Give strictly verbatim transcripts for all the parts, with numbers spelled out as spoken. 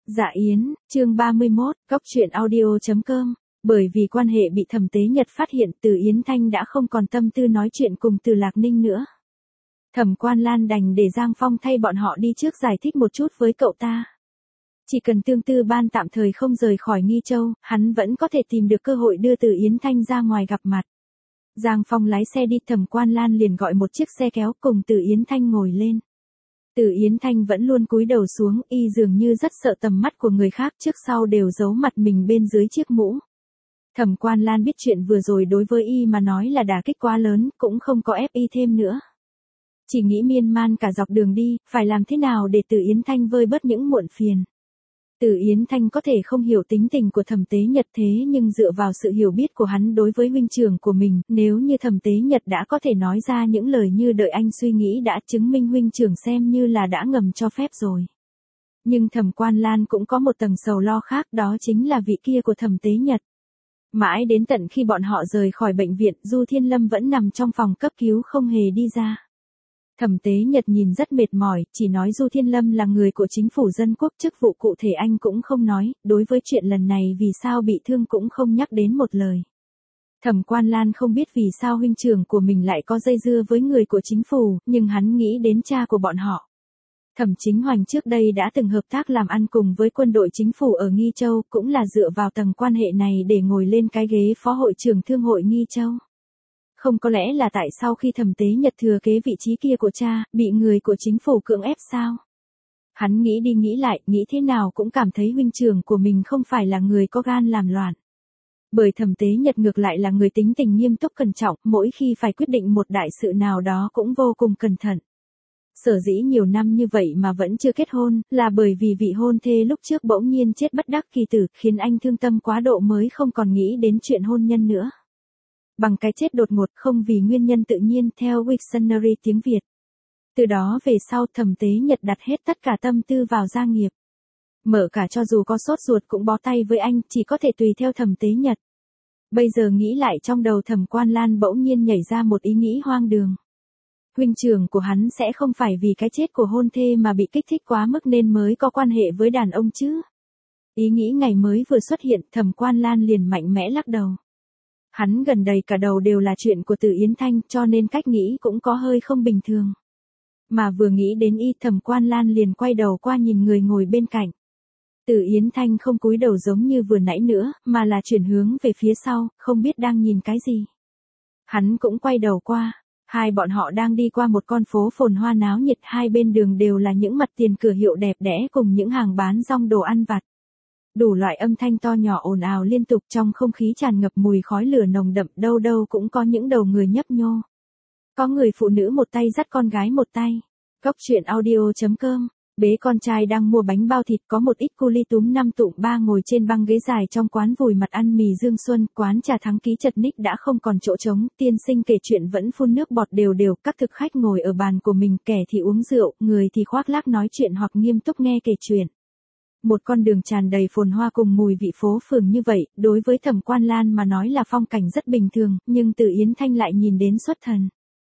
Dạ Yến, chương ba mươi mốt, góc truyện audio chấm com. Bởi vì quan hệ bị Thẩm Tế Nhật phát hiện, Từ Yến Thanh đã không còn tâm tư nói chuyện cùng Từ Lạc Ninh nữa. Thẩm Quan Lan đành để Giang Phong thay bọn họ đi trước giải thích một chút với cậu ta. Chỉ cần Tương Tư Ban tạm thời không rời khỏi Nghi Châu, hắn vẫn có thể tìm được cơ hội đưa Từ Yến Thanh ra ngoài gặp mặt. Giang Phong lái xe đi, Thẩm Quan Lan liền gọi một chiếc xe kéo cùng Từ Yến Thanh ngồi lên. Từ Yến Thanh vẫn luôn cúi đầu xuống, y dường như rất sợ tầm mắt của người khác, trước sau đều giấu mặt mình bên dưới chiếc mũ. Thẩm Quan Lan biết chuyện vừa rồi đối với y mà nói là đả kích quá lớn, cũng không có ép y thêm nữa. Chỉ nghĩ miên man cả dọc đường đi, phải làm thế nào để Từ Yến Thanh vơi bớt những muộn phiền. Từ Yến Thanh có thể không hiểu tính tình của Thẩm Tế Nhật, thế nhưng dựa vào sự hiểu biết của hắn đối với huynh trưởng của mình, nếu như Thẩm Tế Nhật đã có thể nói ra những lời như đợi anh suy nghĩ, đã chứng minh huynh trưởng xem như là đã ngầm cho phép rồi. Nhưng Thẩm Quan Lan cũng có một tầng sầu lo khác, đó chính là vị kia của Thẩm Tế Nhật. Mãi đến tận khi bọn họ rời khỏi bệnh viện, Du Thiên Lâm vẫn nằm trong phòng cấp cứu không hề đi ra. Thẩm Tế Nhật nhìn rất mệt mỏi, chỉ nói Du Thiên Lâm là người của chính phủ dân quốc, chức vụ cụ thể anh cũng không nói, đối với chuyện lần này vì sao bị thương cũng không nhắc đến một lời. Thẩm Quan Lan không biết vì sao huynh trưởng của mình lại có dây dưa với người của chính phủ, nhưng hắn nghĩ đến cha của bọn họ. Thẩm Chính Hoành trước đây đã từng hợp tác làm ăn cùng với quân đội chính phủ ở Nghi Châu, cũng là dựa vào tầng quan hệ này để ngồi lên cái ghế phó hội trưởng thương hội Nghi Châu. Không có lẽ là tại sau khi Thẩm Tế Nhật thừa kế vị trí kia của cha, bị người của chính phủ cưỡng ép sao? Hắn nghĩ đi nghĩ lại, nghĩ thế nào cũng cảm thấy huynh trưởng của mình không phải là người có gan làm loạn. Bởi Thẩm Tế Nhật ngược lại là người tính tình nghiêm túc cẩn trọng, mỗi khi phải quyết định một đại sự nào đó cũng vô cùng cẩn thận. Sở dĩ nhiều năm như vậy mà vẫn chưa kết hôn, là bởi vì vị hôn thê lúc trước bỗng nhiên chết bất đắc kỳ tử, khiến anh thương tâm quá độ mới không còn nghĩ đến chuyện hôn nhân nữa. Bằng cái chết đột ngột không vì nguyên nhân tự nhiên theo Wiktionary tiếng Việt. Từ đó về sau Thẩm Tế Nhật đặt hết tất cả tâm tư vào gia nghiệp. Mở cả cho dù có sốt ruột cũng bó tay với anh, chỉ có thể tùy theo Thẩm Tế Nhật. Bây giờ nghĩ lại trong đầu Thẩm Quan Lan bỗng nhiên nhảy ra một ý nghĩ hoang đường. Huynh trưởng của hắn sẽ không phải vì cái chết của hôn thê mà bị kích thích quá mức nên mới có quan hệ với đàn ông chứ. Ý nghĩ ngày mới vừa xuất hiện, Thẩm Quan Lan liền mạnh mẽ lắc đầu. Hắn gần đầy cả đầu đều là chuyện của Từ Yến Thanh, cho nên cách nghĩ cũng có hơi không bình thường. Mà vừa nghĩ đến y, Thẩm Quan Lan liền quay đầu qua nhìn người ngồi bên cạnh. Từ Yến Thanh không cúi đầu giống như vừa nãy nữa, mà là chuyển hướng về phía sau, không biết đang nhìn cái gì. Hắn cũng quay đầu qua, hai bọn họ đang đi qua một con phố phồn hoa náo nhiệt, hai bên đường đều là những mặt tiền cửa hiệu đẹp đẽ cùng những hàng bán rong đồ ăn vặt. Đủ loại âm thanh to nhỏ ồn ào liên tục, trong không khí tràn ngập mùi khói lửa nồng đậm, đâu đâu cũng có những đầu người nhấp nhô. Có người phụ nữ một tay dắt con gái một tay. Góc truyện audio chấm com. Bế con trai đang mua bánh bao thịt, có một ít cu li túm năm tụm ba ngồi trên băng ghế dài trong quán vùi mặt ăn mì Dương Xuân, quán trà Thắng Ký chật ních đã không còn chỗ trống, tiên sinh kể chuyện vẫn phun nước bọt đều đều, các thực khách ngồi ở bàn của mình, kẻ thì uống rượu, người thì khoác lác nói chuyện hoặc nghiêm túc nghe kể chuyện. Một con đường tràn đầy phồn hoa cùng mùi vị phố phường như vậy, đối với Thẩm Quan Lan mà nói là phong cảnh rất bình thường, nhưng Từ Yến Thanh lại nhìn đến xuất thần.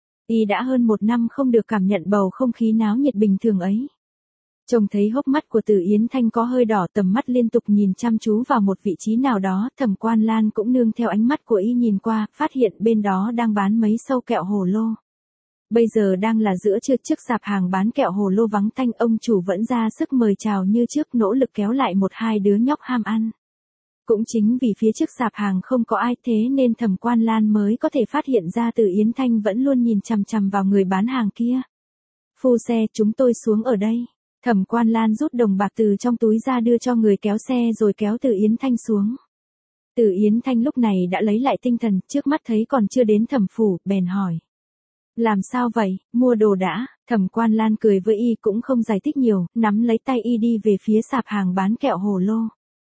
Y đã hơn một năm không được cảm nhận bầu không khí náo nhiệt bình thường ấy. Trông thấy hốc mắt của Từ Yến Thanh có hơi đỏ, tầm mắt liên tục nhìn chăm chú vào một vị trí nào đó, Thẩm Quan Lan cũng nương theo ánh mắt của y nhìn qua, phát hiện bên đó đang bán mấy sâu kẹo hồ lô. Bây giờ đang là giữa trưa, trước sạp hàng bán kẹo hồ lô vắng tanh, ông chủ vẫn ra sức mời chào như trước, nỗ lực kéo lại một hai đứa nhóc ham ăn. Cũng chính vì phía trước sạp hàng không có ai, thế nên Thẩm Quan Lan mới có thể phát hiện ra Từ Yến Thanh vẫn luôn nhìn chằm chằm vào người bán hàng kia. Phu xe, chúng tôi xuống ở đây. Thẩm Quan Lan rút đồng bạc từ trong túi ra đưa cho người kéo xe rồi kéo Từ Yến Thanh xuống. Từ Yến Thanh lúc này đã lấy lại tinh thần, trước mắt thấy còn chưa đến thẩm phủ, bèn hỏi. Làm sao vậy, mua đồ đã? Thẩm Quan Lan cười với y cũng không giải thích nhiều, nắm lấy tay y đi về phía sạp hàng bán kẹo hồ lô.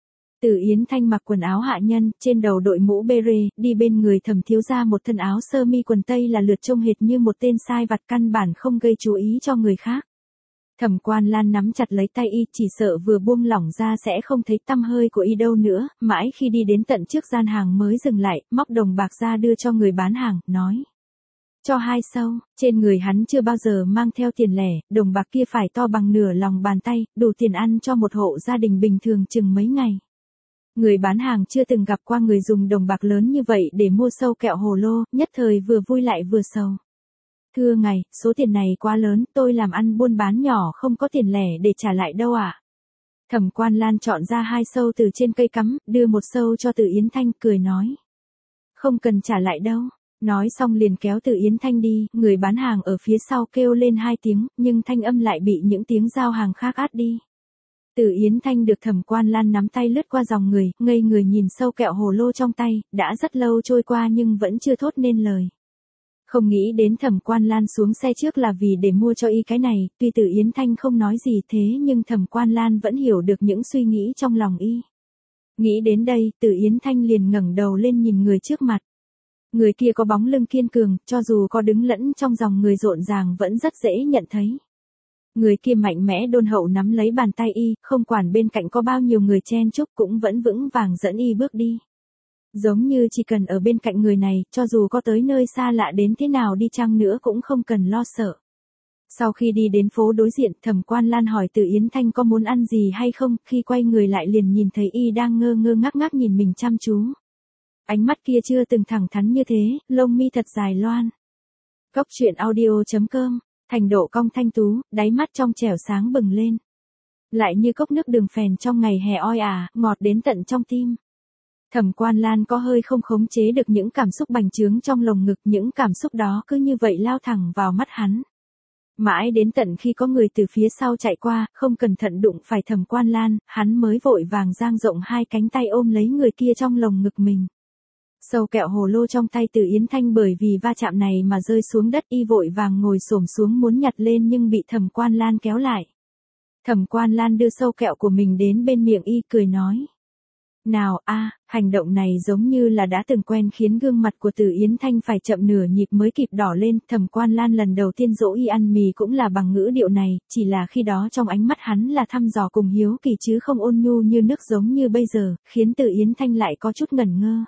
Từ Yến Thanh mặc quần áo hạ nhân, trên đầu đội mũ bê-rê, đi bên người Thẩm thiếu gia một thân áo sơ mi quần tây là lượt, trông hệt như một tên sai vặt, căn bản không gây chú ý cho người khác. Thẩm Quan Lan nắm chặt lấy tay y, chỉ sợ vừa buông lỏng ra sẽ không thấy tăm hơi của y đâu nữa, mãi khi đi đến tận trước gian hàng mới dừng lại, móc đồng bạc ra đưa cho người bán hàng, nói. Cho hai sâu, trên người hắn chưa bao giờ mang theo tiền lẻ, đồng bạc kia phải to bằng nửa lòng bàn tay, đủ tiền ăn cho một hộ gia đình bình thường chừng mấy ngày. Người bán hàng chưa từng gặp qua người dùng đồng bạc lớn như vậy để mua sâu kẹo hồ lô, nhất thời vừa vui lại vừa sầu. Thưa ngài, số tiền này quá lớn, tôi làm ăn buôn bán nhỏ không có tiền lẻ để trả lại đâu ạ. À? Thẩm Quan Lan chọn ra hai sâu từ trên cây cắm, đưa một sâu cho Từ Yến Thanh, cười nói. Không cần trả lại đâu. Nói xong liền kéo Từ Yến Thanh đi, người bán hàng ở phía sau kêu lên hai tiếng, nhưng thanh âm lại bị những tiếng giao hàng khác át đi. Từ Yến Thanh được Thẩm Quan Lan nắm tay lướt qua dòng người, ngây người nhìn sâu kẹo hồ lô trong tay, đã rất lâu trôi qua nhưng vẫn chưa thốt nên lời. Không nghĩ đến Thẩm Quan Lan xuống xe trước là vì để mua cho y cái này, tuy Từ Yến Thanh không nói gì thế nhưng Thẩm Quan Lan vẫn hiểu được những suy nghĩ trong lòng y. Nghĩ đến đây, Từ Yến Thanh liền ngẩng đầu lên nhìn người trước mặt. Người kia có bóng lưng kiên cường, cho dù có đứng lẫn trong dòng người rộn ràng vẫn rất dễ nhận thấy. Người kia mạnh mẽ đôn hậu nắm lấy bàn tay y, không quản bên cạnh có bao nhiêu người chen chúc cũng vẫn vững vàng dẫn y bước đi. Giống như chỉ cần ở bên cạnh người này, cho dù có tới nơi xa lạ đến thế nào đi chăng nữa cũng không cần lo sợ. Sau khi đi đến phố đối diện, Thẩm Quan Lan hỏi Từ Yến Thanh có muốn ăn gì hay không, khi quay người lại liền nhìn thấy y đang ngơ ngơ ngác ngác nhìn mình chăm chú. Ánh mắt kia chưa từng thẳng thắn như thế, lông mi thật dài loan. Cốc truyện audio chấm com, thành độ cong thanh tú, đáy mắt trong trẻo sáng bừng lên. Lại như cốc nước đường phèn trong ngày hè oi ả, ngọt đến tận trong tim. Thẩm Quan Lan có hơi không khống chế được những cảm xúc bành trướng trong lồng ngực, những cảm xúc đó cứ như vậy lao thẳng vào mắt hắn. Mãi đến tận khi có người từ phía sau chạy qua, không cẩn thận đụng phải Thẩm Quan Lan, hắn mới vội vàng dang rộng hai cánh tay ôm lấy người kia trong lồng ngực mình. Sâu kẹo hồ lô trong tay Từ Yến Thanh bởi vì va chạm này mà rơi xuống đất, y vội vàng ngồi xổm xuống muốn nhặt lên nhưng bị Thẩm Quan Lan kéo lại. Thẩm Quan Lan đưa sâu kẹo của mình đến bên miệng y, cười nói. Nào a, hành động này giống như là đã từng quen khiến gương mặt của Từ Yến Thanh phải chậm nửa nhịp mới kịp đỏ lên. Thẩm Quan Lan lần đầu tiên dỗ y ăn mì cũng là bằng ngữ điệu này, chỉ là khi đó trong ánh mắt hắn là thăm dò cùng hiếu kỳ chứ không ôn nhu như nước giống như bây giờ, khiến Từ Yến Thanh lại có chút ngẩn ngơ.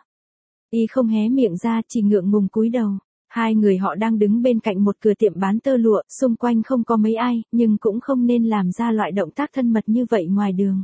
Y không hé miệng ra, chỉ ngượng ngùng cúi đầu. Hai người họ đang đứng bên cạnh một cửa tiệm bán tơ lụa, xung quanh không có mấy ai, nhưng cũng không nên làm ra loại động tác thân mật như vậy ngoài đường.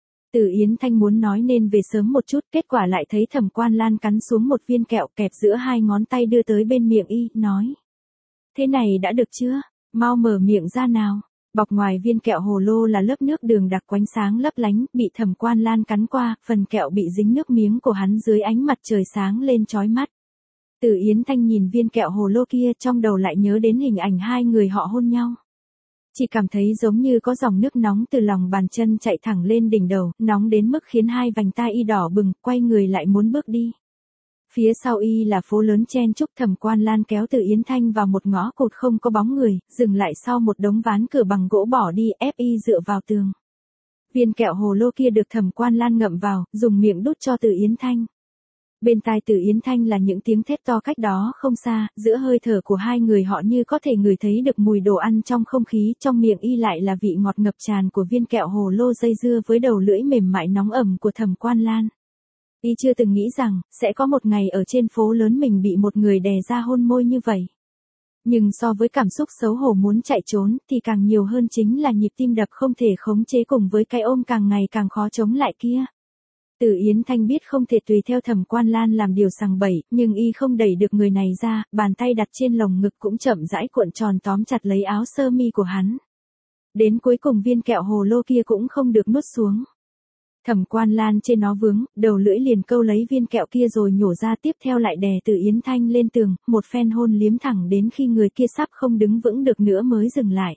Từ Yến Thanh muốn nói nên về sớm một chút, kết quả lại thấy Thẩm Quan Lan cắn xuống một viên kẹo kẹp giữa hai ngón tay đưa tới bên miệng y, nói. Thế này đã được chưa? Mau mở miệng ra nào. Bọc ngoài viên kẹo hồ lô là lớp nước đường đặc quánh sáng lấp lánh, bị Thẩm Quan Lan cắn qua, phần kẹo bị dính nước miếng của hắn dưới ánh mặt trời sáng lên chói mắt. Từ Yến Thanh nhìn viên kẹo hồ lô kia, trong đầu lại nhớ đến hình ảnh hai người họ hôn nhau. Chỉ cảm thấy giống như có dòng nước nóng từ lòng bàn chân chạy thẳng lên đỉnh đầu, nóng đến mức khiến hai vành tai y đỏ bừng, quay người lại muốn bước đi. Phía sau y là phố lớn chen chúc. Thẩm Quan Lan kéo Từ Yến Thanh vào một ngõ cụt không có bóng người, dừng lại sau một đống ván cửa bằng gỗ bỏ đi, ép y dựa vào tường. Viên kẹo hồ lô kia được Thẩm Quan Lan ngậm vào, dùng miệng đút cho Từ Yến Thanh. Bên tai Từ Yến Thanh là những tiếng thét to cách đó không xa, giữa hơi thở của hai người họ như có thể ngửi thấy được mùi đồ ăn trong không khí, trong miệng y lại là vị ngọt ngập tràn của viên kẹo hồ lô dây dưa với đầu lưỡi mềm mại nóng ẩm của Thẩm Quan Lan. Y chưa từng nghĩ rằng, sẽ có một ngày ở trên phố lớn mình bị một người đè ra hôn môi như vậy. Nhưng so với cảm xúc xấu hổ muốn chạy trốn, thì càng nhiều hơn chính là nhịp tim đập không thể khống chế cùng với cái ôm càng ngày càng khó chống lại kia. Từ Yến Thanh biết không thể tùy theo Thẩm Quan Lan làm điều sằng bậy, nhưng y không đẩy được người này ra, bàn tay đặt trên lồng ngực cũng chậm rãi cuộn tròn tóm chặt lấy áo sơ mi của hắn. Đến cuối cùng viên kẹo hồ lô kia cũng không được nuốt xuống. Thẩm Quan Lan trên nó vướng, đầu lưỡi liền câu lấy viên kẹo kia rồi nhổ ra, tiếp theo lại đè Từ Yến Thanh lên tường, một phen hôn liếm thẳng đến khi người kia sắp không đứng vững được nữa mới dừng lại.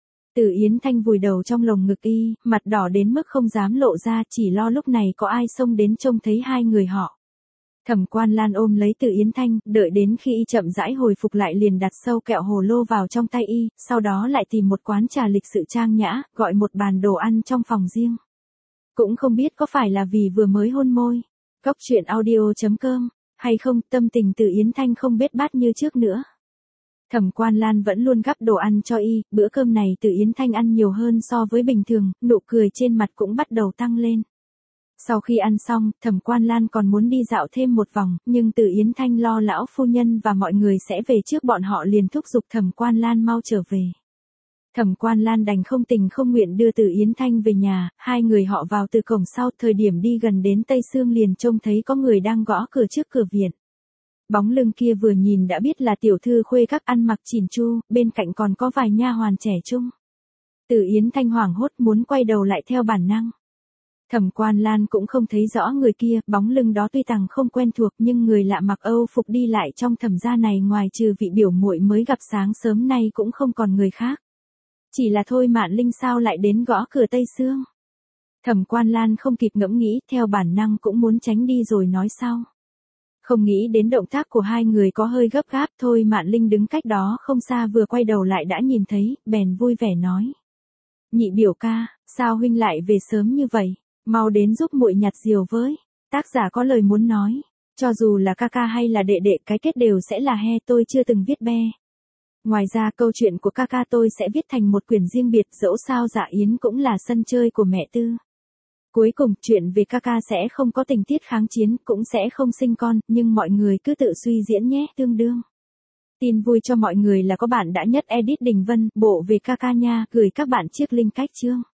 Từ Yến Thanh vùi đầu trong lồng ngực y, mặt đỏ đến mức không dám lộ ra, chỉ lo lúc này có ai xông đến trông thấy hai người họ. Thẩm Quan Lan ôm lấy Từ Yến Thanh, đợi đến khi y chậm rãi hồi phục lại liền đặt sâu kẹo hồ lô vào trong tay y, sau đó lại tìm một quán trà lịch sự trang nhã, gọi một bàn đồ ăn trong phòng riêng. Cũng không biết có phải là vì vừa mới hôn môi, cốc truyện audio chấm com, hay không, tâm tình Từ Yến Thanh không bết bát như trước nữa. Thẩm Quan Lan vẫn luôn gắp đồ ăn cho y, bữa cơm này Từ Yến Thanh ăn nhiều hơn so với bình thường, nụ cười trên mặt cũng bắt đầu tăng lên. Sau khi ăn xong, Thẩm Quan Lan còn muốn đi dạo thêm một vòng, nhưng Từ Yến Thanh lo lão phu nhân và mọi người sẽ về trước bọn họ liền thúc giục Thẩm Quan Lan mau trở về. Thẩm Quan Lan đành không tình không nguyện đưa Từ Yến Thanh về nhà, hai người họ vào từ cổng sau, thời điểm đi gần đến Tây Sương liền trông thấy có người đang gõ cửa trước cửa viện. Bóng lưng kia vừa nhìn đã biết là tiểu thư khuê các ăn mặc chỉn chu, bên cạnh còn có vài nha hoàn trẻ trung. Từ Yến Thanh hoảng hốt muốn quay đầu lại theo bản năng. Thẩm Quan Lan cũng không thấy rõ người kia, bóng lưng đó tuy rằng không quen thuộc nhưng người lạ mặc Âu phục đi lại trong thẩm gia này ngoài trừ vị biểu muội mới gặp sáng sớm nay cũng không còn người khác. Chỉ là Thôi Mạn Linh sao lại đến gõ cửa Tây Sương. Thẩm Quan Lan không kịp ngẫm nghĩ, theo bản năng cũng muốn tránh đi rồi nói sau. Không nghĩ đến động tác của hai người có hơi gấp gáp, Thôi Mạn Linh đứng cách đó không xa vừa quay đầu lại đã nhìn thấy, bèn vui vẻ nói. Nhị biểu ca, sao huynh lại về sớm như vậy, mau đến giúp muội nhặt diều với. Tác giả có lời muốn nói, cho dù là ca ca hay là đệ đệ cái kết đều sẽ là he, tôi chưa từng viết be. Ngoài ra câu chuyện của ca ca tôi sẽ viết thành một quyển riêng biệt, dẫu sao Dạ Yến cũng là sân chơi của mẹ Tư. Cuối cùng chuyện về ca ca sẽ không có tình tiết kháng chiến, cũng sẽ không sinh con, nhưng mọi người cứ tự suy diễn nhé, tương đương. Tin vui cho mọi người là có bạn đã nhất edit Đình Vân, bộ về ca ca nha, gửi các bạn chiếc link cách chương.